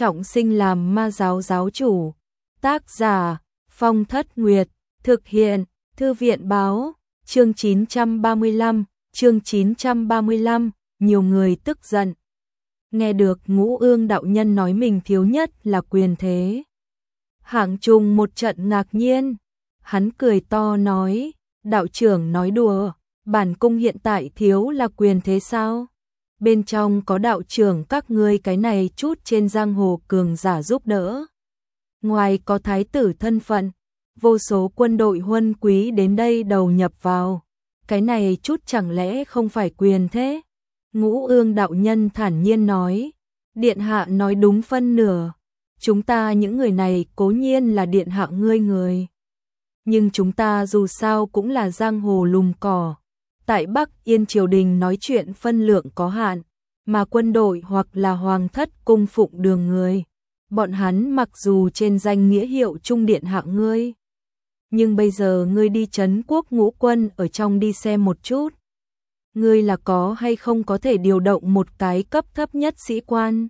trọng sinh làm ma giáo giáo chủ. Tác giả Phong Thất Nguyệt. Thực hiện Thư viện Báo. Chương 935. Chương 935. Nhiều người tức giận. Nghe được Ngũ Ương đạo nhân nói mình thiếu nhất là quyền thế, Hạng Trùng một trận ngạc nhiên. Hắn cười to nói, đạo trưởng nói đùa, bản cung hiện tại thiếu là quyền thế sao? Bên trong có đạo trưởng các ngươi cái này chút trên giang hồ cường giả giúp đỡ. Ngoài có thái tử thân phận, vô số quân đội huân quý đến đây đầu nhập vào. Cái này chút chẳng lẽ không phải quyền thế? Ngũ Ương đạo nhân thản nhiên nói, điện hạ nói đúng phân nửa. Chúng ta những người này cố nhiên là điện hạ ngươi người. Nhưng chúng ta dù sao cũng là giang hồ lùm cỏ. Tại Bắc Yên triều đình nói chuyện phân lượng có hạn, mà quân đội hoặc là hoàng thất cung phụng đường người. Bọn hắn mặc dù trên danh nghĩa hiệu trung điện hạ ngươi, nhưng bây giờ ngươi đi trấn quốc ngũ quân ở trong đi xem một chút. Ngươi là có hay không có thể điều động một cái cấp thấp nhất sĩ quan?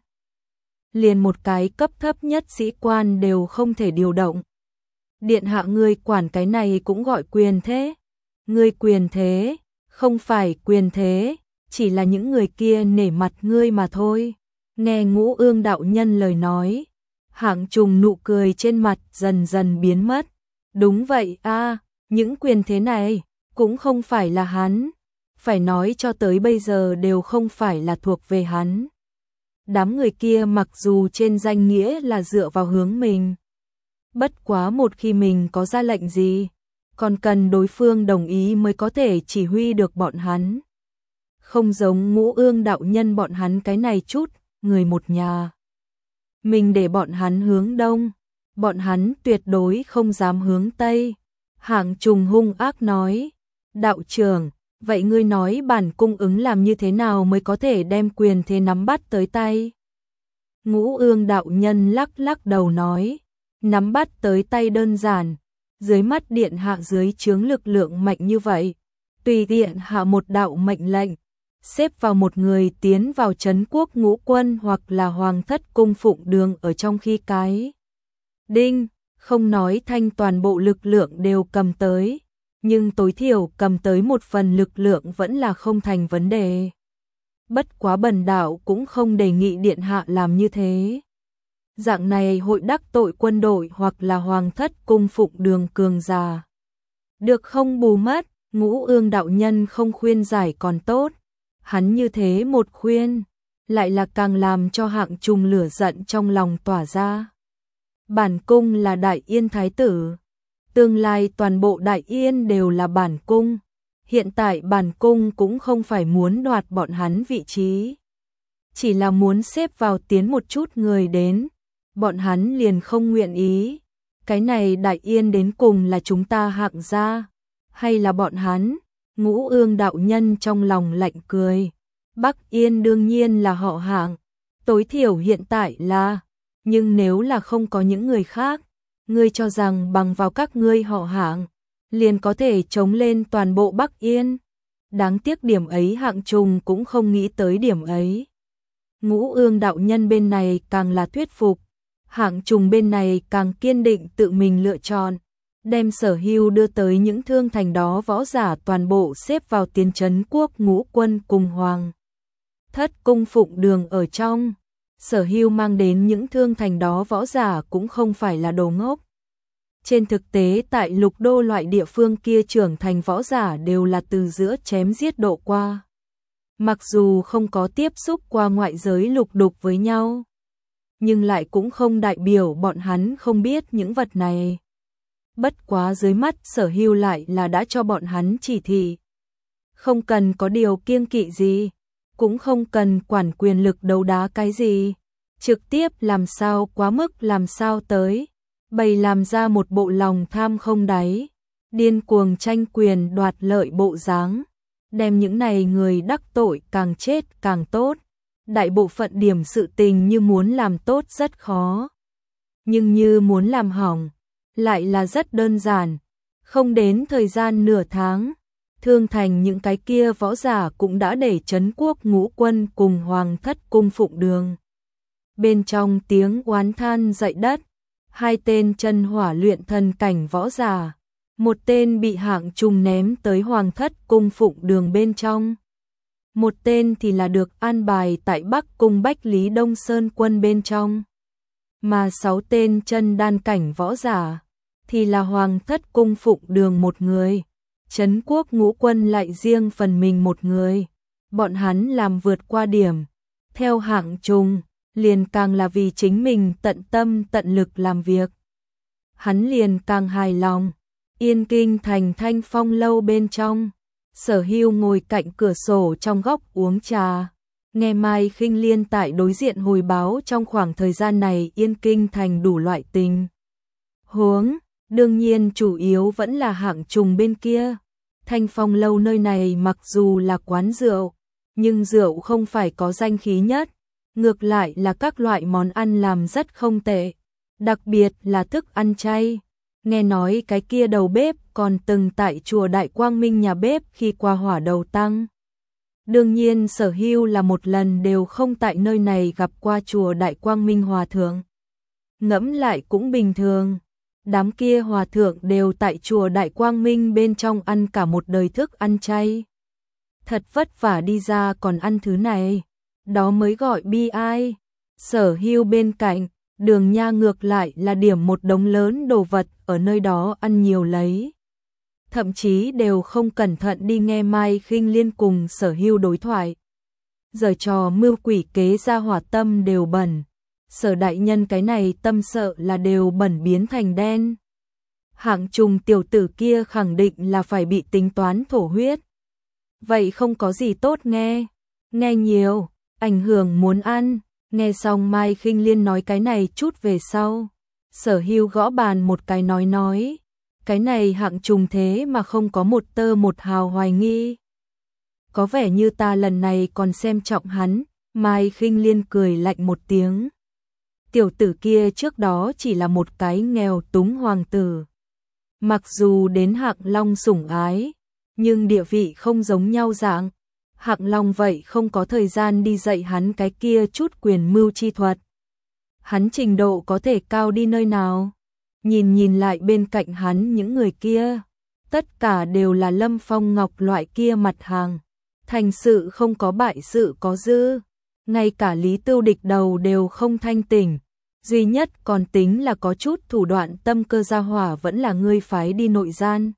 Liền một cái cấp thấp nhất sĩ quan đều không thể điều động. Điện hạ ngươi quản cái này cũng gọi quyền thế. Ngươi quyền thế, không phải quyền thế, chỉ là những người kia nể mặt ngươi mà thôi. Nghe Ngũ Ương đạo nhân lời nói, Hạng Trùng nụ cười trên mặt dần dần biến mất. Đúng vậy a, những quyền thế này cũng không phải là hắn, phải nói cho tới bây giờ đều không phải là thuộc về hắn. Đám người kia mặc dù trên danh nghĩa là dựa vào hướng mình, bất quá một khi mình có ra lệnh gì, còn cần đối phương đồng ý mới có thể chỉ huy được bọn hắn. Không giống Ngũ Ương đạo nhân bọn hắn cái này chút, người một nhà. Mình để bọn hắn hướng đông, bọn hắn tuyệt đối không dám hướng tây. Hạng Trùng hung ác nói, đạo trưởng, vậy ngươi nói bản cung ứng làm như thế nào mới có thể đem quyền thế nắm bắt tới tay? Ngũ Ương đạo nhân lắc lắc đầu nói, nắm bắt tới tay đơn giản, dưới mắt điện hạ dưới trướng lực lượng mạnh như vậy, tùy điện hạ một đạo mệnh lệnh, xếp vào một người tiến vào trấn quốc ngũ quân hoặc là hoàng thất cung phụng đường ở trong khi cái đinh, không nói thanh toàn bộ lực lượng đều cầm tới, nhưng tối thiểu cầm tới một phần lực lượng vẫn là không thành vấn đề. Bất quá bần đạo cũng không đề nghị điện hạ làm như thế. Dạng này hội đắc tội quân đội hoặc là hoàng thất cung phụng đường cường giả. Được không bù mất, Ngũ Ương đạo nhân không khuyên giải còn tốt. Hắn như thế một khuyên, lại là càng làm cho Hạng Trùng lửa giận trong lòng tỏa ra. Bản cung là Đại Yên thái tử, tương lai toàn bộ Đại Yên đều là bản cung. Hiện tại bản cung cũng không phải muốn đoạt bọn hắn vị trí, chỉ là muốn xếp vào tiến một chút người đến, bọn hắn liền không nguyện ý. Cái này Đại Yên đến cùng là chúng ta Hạng gia, hay là bọn hắn? Ngũ Ương đạo nhân trong lòng lạnh cười. Bắc Yên đương nhiên là họ Hạng, tối thiểu hiện tại là, nhưng nếu là không có những người khác, ngươi cho rằng bằng vào các ngươi họ Hạng liền có thể chống lên toàn bộ Bắc Yên? Đáng tiếc điểm ấy Hạng Trùng cũng không nghĩ tới điểm ấy. Ngũ Ương đạo nhân bên này càng là thuyết phục, Hạng Trùng bên này càng kiên định tự mình lựa chọn, đem Sở Hưu đưa tới những thương thành đó võ giả toàn bộ xếp vào tiến trấn quốc ngũ quân cùng hoàng thất cung phụng đường ở trong. Sở Hưu mang đến những thương thành đó võ giả cũng không phải là đồ ngốc. Trên thực tế tại lục đô loại địa phương kia trưởng thành võ giả đều là từ giữa chém giết độ qua. Mặc dù không có tiếp xúc qua ngoại giới lục đục với nhau, nhưng lại cũng không đại biểu bọn hắn không biết những vật này. Bất quá dưới mắt Sở Hưu lại là đã cho bọn hắn chỉ thị. Không cần có điều kiêng kỵ gì, cũng không cần quản quyền lực đấu đá cái gì. Trực tiếp làm sao quá mức làm sao tới. Bày làm ra một bộ lòng tham không đáy, điên cuồng tranh quyền đoạt lợi bộ dáng, đem những này người đắc tội càng chết càng tốt. Đại bộ phận điểm sự tình như muốn làm tốt rất khó, nhưng như muốn làm hỏng lại là rất đơn giản. Không đến thời gian nửa tháng, thương thành những cái kia võ giả cũng đã để trấn quốc ngũ quân cùng hoàng thất cung phụng đường bên trong tiếng oán than dậy đất, hai tên chân hỏa luyện thần cảnh võ giả, một tên bị Hạng Trùng ném tới Hoàng Thất cung phụng đường bên trong, một tên thì là được an bài tại Bắc cung Bách Lý Đông Sơn quân bên trong, mà 6 tên chân đan cảnh võ giả thì là Hoàng Thất cung phụng đường một người, Trấn Quốc Ngũ quân lại riêng phần mình một người. Bọn hắn làm vượt qua điểm, theo Hạng Trùng, liền càng là vì chính mình tận tâm tận lực làm việc. Hắn liền càng hài lòng. Yên Kinh thành Thanh Phong lâu bên trong, Sở Hưu ngồi cạnh cửa sổ trong góc uống trà, nghe Mai Khinh Liên tại đối diện hồi báo trong khoảng thời gian này Yên Kinh thành đủ loại tình huống, đương nhiên chủ yếu vẫn là Hạng Trùng bên kia. Thanh Phong lâu nơi này mặc dù là quán rượu, nhưng rượu không phải có danh khí nhất, ngược lại là các loại món ăn làm rất không tệ, đặc biệt là thức ăn chay. Nghe nói cái kia đầu bếp còn từng tại chùa Đại Quang Minh nhà bếp khi qua hỏa đầu tăng. Đương nhiên Sở Hưu là một lần đều không tại nơi này gặp qua chùa Đại Quang Minh hòa thượng. Ngẫm lại cũng bình thường, đám kia hòa thượng đều tại chùa Đại Quang Minh bên trong ăn cả một đời thức ăn chay. Thật vất vả đi ra còn ăn thứ này, đó mới gọi bi ai. Sở Hưu bên cạnh, Đường Nha ngược lại là điểm một đống lớn đồ vật ở nơi đó ăn nhiều lấy. Thậm chí đều không cẩn thận đi nghe Mai Khinh Liên cùng Sở Hưu đối thoại. Giờ trò mưu quỷ kế ra hỏa tâm đều bẩn. Sở đại nhân cái này tâm sợ là đều bẩn biến thành đen. Hạng Trùng tiểu tử kia khẳng định là phải bị tính toán thổ huyết. Vậy không có gì tốt nghe. Nghe nhiều, ảnh hưởng muốn ăn. Nghe xong Mai Khinh Liên nói cái này chút về sau. Sở Hưu gõ bàn một cái nói. Cái này Hạng Trùng thế mà không có một tơ một hào hoài nghi. Có vẻ như ta lần này còn xem trọng hắn. Mai Khinh Liên cười lạnh một tiếng. Tiểu tử kia trước đó chỉ là một cái nghèo túng hoàng tử. Mặc dù đến Hạng Long sủng ái, nhưng địa vị không giống nhau dạng. Hạng Long vậy không có thời gian đi dạy hắn cái kia chút quyền mưu chi thuật. Hắn trình độ có thể cao đi nơi nào? Nhìn lại bên cạnh hắn những người kia, tất cả đều là Lâm Phong Ngọc loại kia mặt hàng. Thành sự không có bại sự có dư. Ngay cả Lý Tưu Địch đầu đều không thanh tỉnh, duy nhất còn tính là có chút thủ đoạn tâm cơ gia hỏa vẫn là ngươi phái đi nội gian.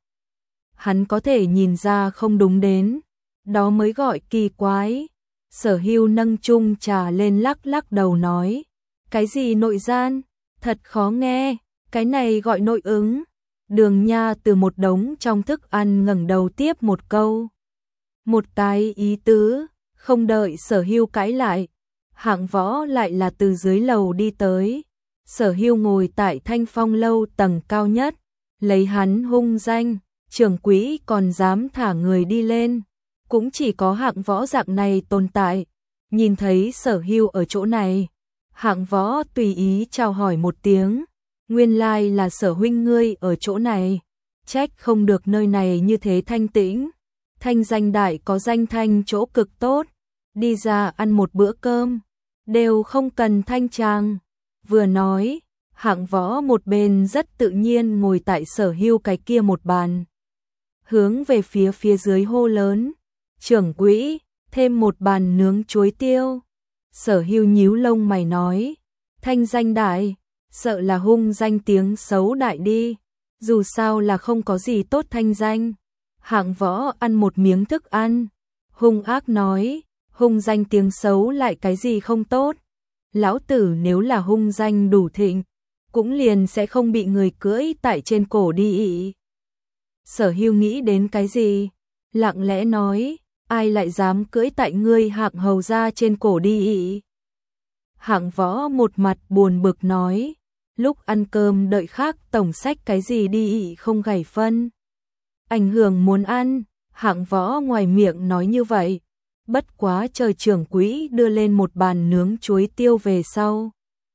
Hắn có thể nhìn ra không đúng đến, đó mới gọi kỳ quái. Sở Hưu nâng chung trà lên lắc đầu nói, cái gì nội gian, thật khó nghe, cái này gọi nội ứng. Đường Nha từ một đống trong thức ăn ngẩng đầu tiếp một câu. Một cái ý tứ, không đợi Sở Hưu cãi lại. Hạng Võ lại là từ dưới lầu đi tới. Sở Hưu ngồi tại Thanh Phong lâu tầng cao nhất, lấy hắn hung danh, trưởng quỹ còn dám thả người đi lên. Cũng chỉ có Hạng Võ dạng này tồn tại. Nhìn thấy Sở Hưu ở chỗ này, Hạng Võ tùy ý chào hỏi một tiếng. Nguyên lai là Sở huynh ngươi ở chỗ này, trách không được nơi này như thế thanh tĩnh. Thanh danh đại có danh thanh chỗ cực tốt, đi ra ăn một bữa cơm, đều không cần thanh trang. Vừa nói, Hạng Võ một bên rất tự nhiên ngồi tại Sở Hưu cái kia một bàn. Hướng về phía dưới hô lớn, trưởng quỹ, thêm một bàn nướng chuối tiêu. Sở Hưu nhíu lông mày nói, thanh danh đại, sợ là hung danh tiếng xấu đại đi, dù sao là không có gì tốt thanh danh. Hạng Võ ăn một miếng thức ăn, hung ác nói, hung danh tiếng xấu lại cái gì không tốt. Lão tử nếu là hung danh đủ thịnh, cũng liền sẽ không bị người cưỡi tại trên cổ đi ị. Sở Hưu nghĩ đến cái gì? Lặng lẽ nói, ai lại dám cưỡi tại ngươi Hạng hầu ra trên cổ đi ị? Hạng Võ một mặt buồn bực nói, lúc ăn cơm đợi khác tổng sách cái gì đi ị không gảy phân. Ảnh hưởng muốn ăn, Hạng Võ ngoài miệng nói như vậy. Bất quá trời trưởng quỹ đưa lên một bàn nướng chuối tiêu về sau.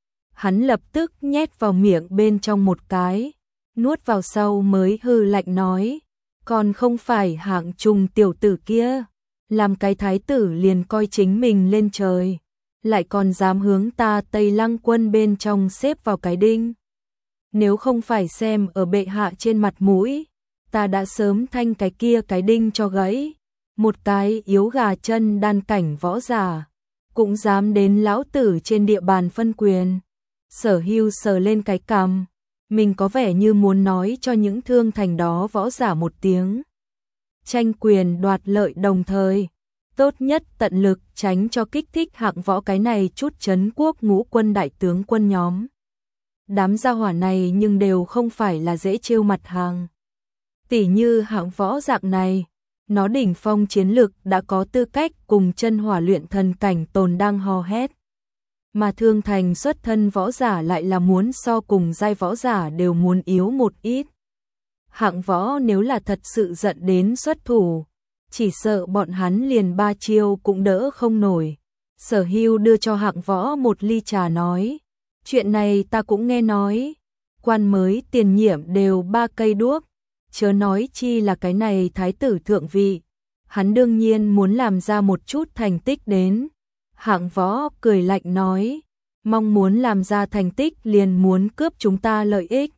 Hắn lập tức nhét vào miệng bên trong một cái, nuốt vào sau mới hư lạnh nói, còn không phải Hạng Trùng tiểu tử kia, làm cái thái tử liền coi chính mình lên trời. lại còn dám hướng ta Tây Lăng quân bên trong xếp vào cái đinh. Nếu không phải xem ở bệ hạ trên mặt mũi, ta đã sớm thanh cái kia cái đinh cho gãy. Một cái yếu gà chân đan cảnh võ giả, cũng dám đến lão tử trên địa bàn phân quyền. Sở Hưu sờ lên cái cằm, mình có vẻ như muốn nói cho những thương thành đó võ giả một tiếng. Tranh quyền đoạt lợi đồng thời, tốt nhất tận lực tránh cho kích thích hạng võ cái này chút trấn quốc ngũ quân đại tướng quân nhóm. Đám gia hỏa này nhưng đều không phải là dễ trêu mặt hàng. Tỉ như hạng võ dạng này, nó đỉnh phong chiến lực đã có tư cách cùng chân hỏa luyện thần cảnh tồn đang hò hét. Mà thương thành xuất thân võ giả lại là muốn so cùng giai võ giả đều muốn yếu một ít. Hạng võ nếu là thật sự giận đến xuất thủ, chỉ sợ bọn hắn liền 3 chiêu cũng đỡ không nổi. Sở Hưu đưa cho hạng võ một ly trà nói, chuyện này ta cũng nghe nói, quan mới tiền nhiệm đều 3 cây đuốc, chớ nói chi là cái này thái tử thượng vị, hắn đương nhiên muốn làm ra một chút thành tích đến. Hạng võ cười lạnh nói, mong muốn làm ra thành tích liền muốn cướp chúng ta lợi ích.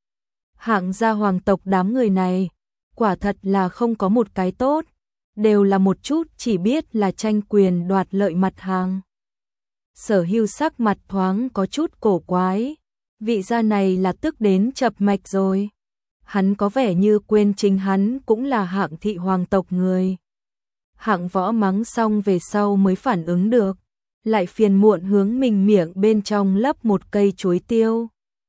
Hạng gia hoàng tộc đám người này, quả thật là không có một cái tốt, đều là một chút chỉ biết là tranh quyền đoạt lợi mặt hàng. Sở Hưu sắc mặt thoáng có chút cổ quái, vị gia này là tức đến chập mạch rồi. Hắn có vẻ như quên chính hắn cũng là hạng thị hoàng tộc người. Hạng võ mắng xong về sau mới phản ứng được, lại phiền muộn hướng mình miệng bên trong lấp một cây chuối tiêu.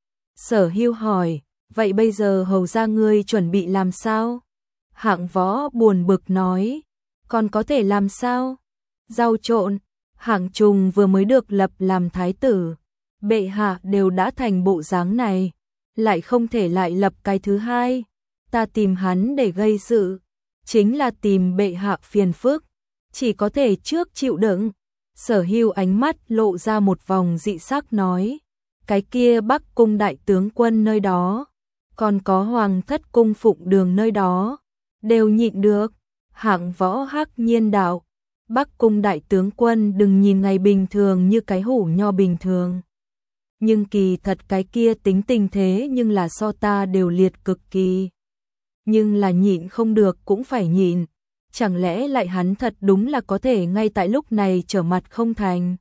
Sở Hưu hỏi, vậy bây giờ hầu gia ngươi chuẩn bị làm sao? Hạng võ buồn bực nói, còn có thể làm sao? Rau trộn, Hạng Trùng vừa mới được lập làm thái tử, bệ hạ đều đã thành bộ dáng này, lại không thể lại lập cái thứ hai. Ta tìm hắn để gây sự, chính là tìm bệ hạ phiền phức, chỉ có thể trước chịu đựng. Sở Hưu ánh mắt lộ ra một vòng dị sắc nói, cái kia Bắc cung đại tướng quân nơi đó, còn có Hoàng thất cung phụng đường nơi đó, đều nhịn được. Hạng võ hắc nhiên đạo, Bắc cung đại tướng quân đừng nhìn ngày bình thường như cái hủ nho bình thường, nhưng kỳ thật cái kia tính tình thế nhưng là so ta đều liệt cực kỳ. Nhưng là nhịn không được cũng phải nhịn, chẳng lẽ lại hắn thật đúng là có thể ngay tại lúc này trở mặt không thành.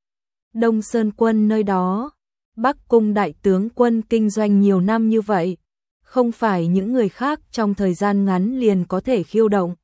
Đông Sơn quân nơi đó, Bắc cung đại tướng quân kinh doanh nhiều năm như vậy, không phải những người khác trong thời gian ngắn liền có thể khiêu động.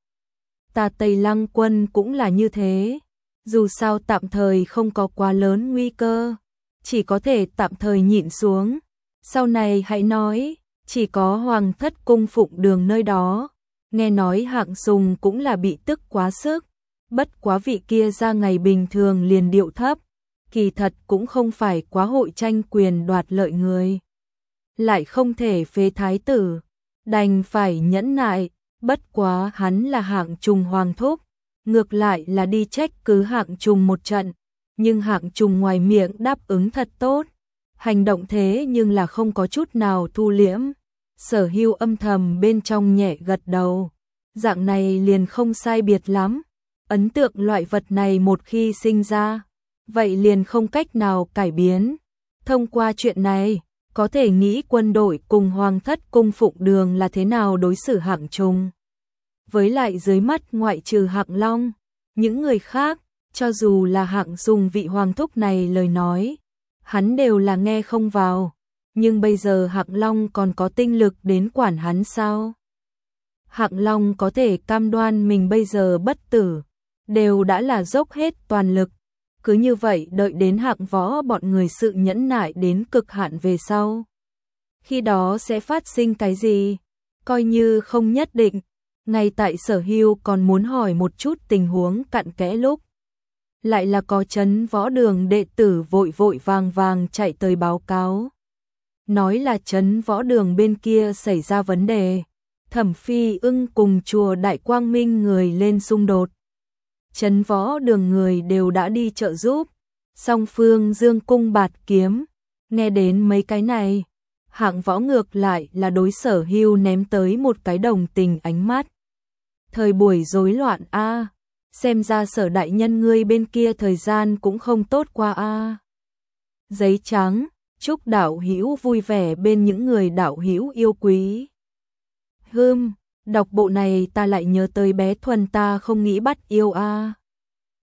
Ta Tây Lăng quân cũng là như thế, dù sao tạm thời không có quá lớn nguy cơ, chỉ có thể tạm thời nhịn xuống. Sau này hãy nói, chỉ có Hoàng thất cung phụng đường nơi đó, nghe nói Hạng Sùng cũng là bị tức quá sức, bất quá vị kia ra ngày bình thường liền điệu thấp, kỳ thật cũng không phải quá hội tranh quyền đoạt lợi người. Lại không thể phế thái tử, đành phải nhẫn nại, bất quá hắn là Hạng Trùng hoàng thúc, ngược lại là đi trách cứ Hạng Trùng một trận, nhưng Hạng Trùng ngoài miệng đáp ứng thật tốt, hành động thế nhưng là không có chút nào thu liễm. Sở Hưu âm thầm bên trong nhẹ gật đầu, dạng này liền không sai biệt lắm, ấn tượng loại vật này một khi sinh ra, vậy liền không cách nào cải biến. Thông qua chuyện này, có thể nghĩ quân đội cùng Hoàng thất cung phụng đường là thế nào đối xử Hạng Trùng. Với lại dưới mắt ngoại trừ Hạng Long, những người khác, cho dù là Hạng Sùng vị hoàng thúc này lời nói, hắn đều là nghe không vào. Nhưng bây giờ Hạng Long còn có tinh lực đến quản hắn sao? Hạng Long có thể cam đoan mình bây giờ bất tử, đều đã là dốc hết toàn lực. Cứ như vậy đợi đến Hạng võ bọn người sự nhẫn nại đến cực hạn về sau. Khi đó sẽ phát sinh cái gì? Coi như không nhất định. Ngay tại Sở Hưu còn muốn hỏi một chút tình huống cặn kẽ lúc, lại là có trấn võ đường đệ tử vội vội vàng vàng chạy tới báo cáo. Nói là trấn võ đường bên kia xảy ra vấn đề, Thẩm Phi Ưng cùng chùa Đại Quang Minh người lên xung đột. Trấn võ đường người đều đã đi trợ giúp, song phương dương cung bạt kiếm. Nghe đến mấy cái này, Hạng võ ngược lại là đối Sở Hưu ném tới một cái đồng tình ánh mắt. Thời buổi rối loạn a, xem ra Sở đại nhân ngươi bên kia thời gian cũng không tốt qua a. Giấy trắng, chúc đạo hữu vui vẻ bên những người đạo hữu yêu quý. Đọc bộ này ta lại nhớ tới bé Thuần, ta không nghĩ bắt yêu a.